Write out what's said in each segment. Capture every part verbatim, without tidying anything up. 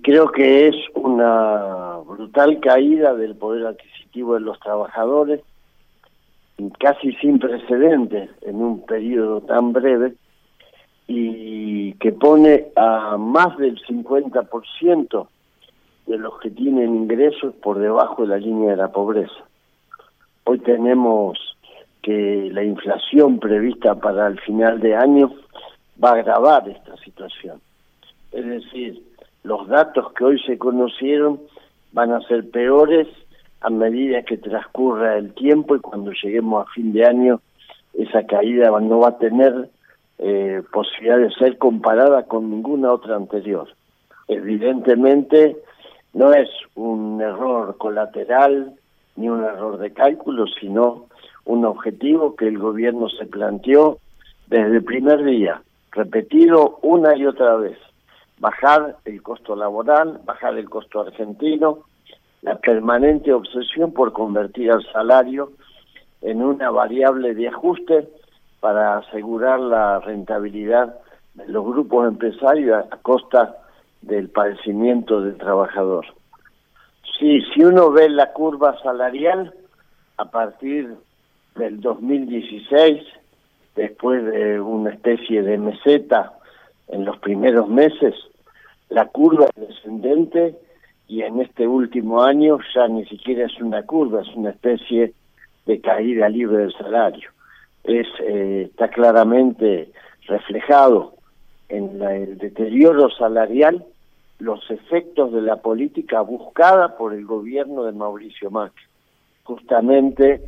creo que es una brutal caída del poder adquisitivo de los trabajadores, casi sin precedentes en un periodo tan breve, y que pone a más del cincuenta por ciento de los que tienen ingresos por debajo de la línea de la pobreza. Hoy tenemos que la inflación prevista para el final de año va a agravar esta situación. Es decir, los datos que hoy se conocieron van a ser peores a medida que transcurra el tiempo, y cuando lleguemos a fin de año esa caída no va a tener eh, posibilidad de ser comparada con ninguna otra anterior. Evidentemente no es un error colateral ni un error de cálculo, sino un objetivo que el gobierno se planteó desde el primer día, repetido una y otra vez: bajar el costo laboral, bajar el costo argentino, la permanente obsesión por convertir al salario en una variable de ajuste para asegurar la rentabilidad de los grupos empresarios a costa del padecimiento del trabajador. Sí, si uno ve la curva salarial a partir del dos mil dieciséis, después de una especie de meseta en los primeros meses, la curva es descendente, y en este último año ya ni siquiera es una curva, es una especie de caída libre del salario. Es eh, está claramente reflejado en la, el deterioro salarial los efectos de la política buscada por el gobierno de Mauricio Macri. Justamente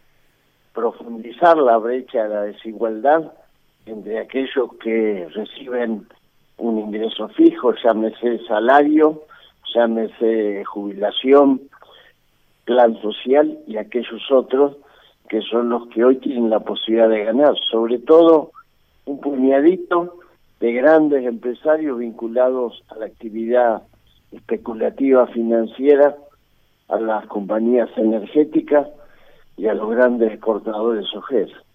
profundizar la brecha de la desigualdad entre aquellos que reciben un ingreso fijo, llámese salario, llámese jubilación, plan social, y aquellos otros que son los que hoy tienen la posibilidad de ganar, sobre todo un puñadito de grandes empresarios vinculados a la actividad especulativa financiera, a las compañías energéticas y a los grandes exportadores sojeros.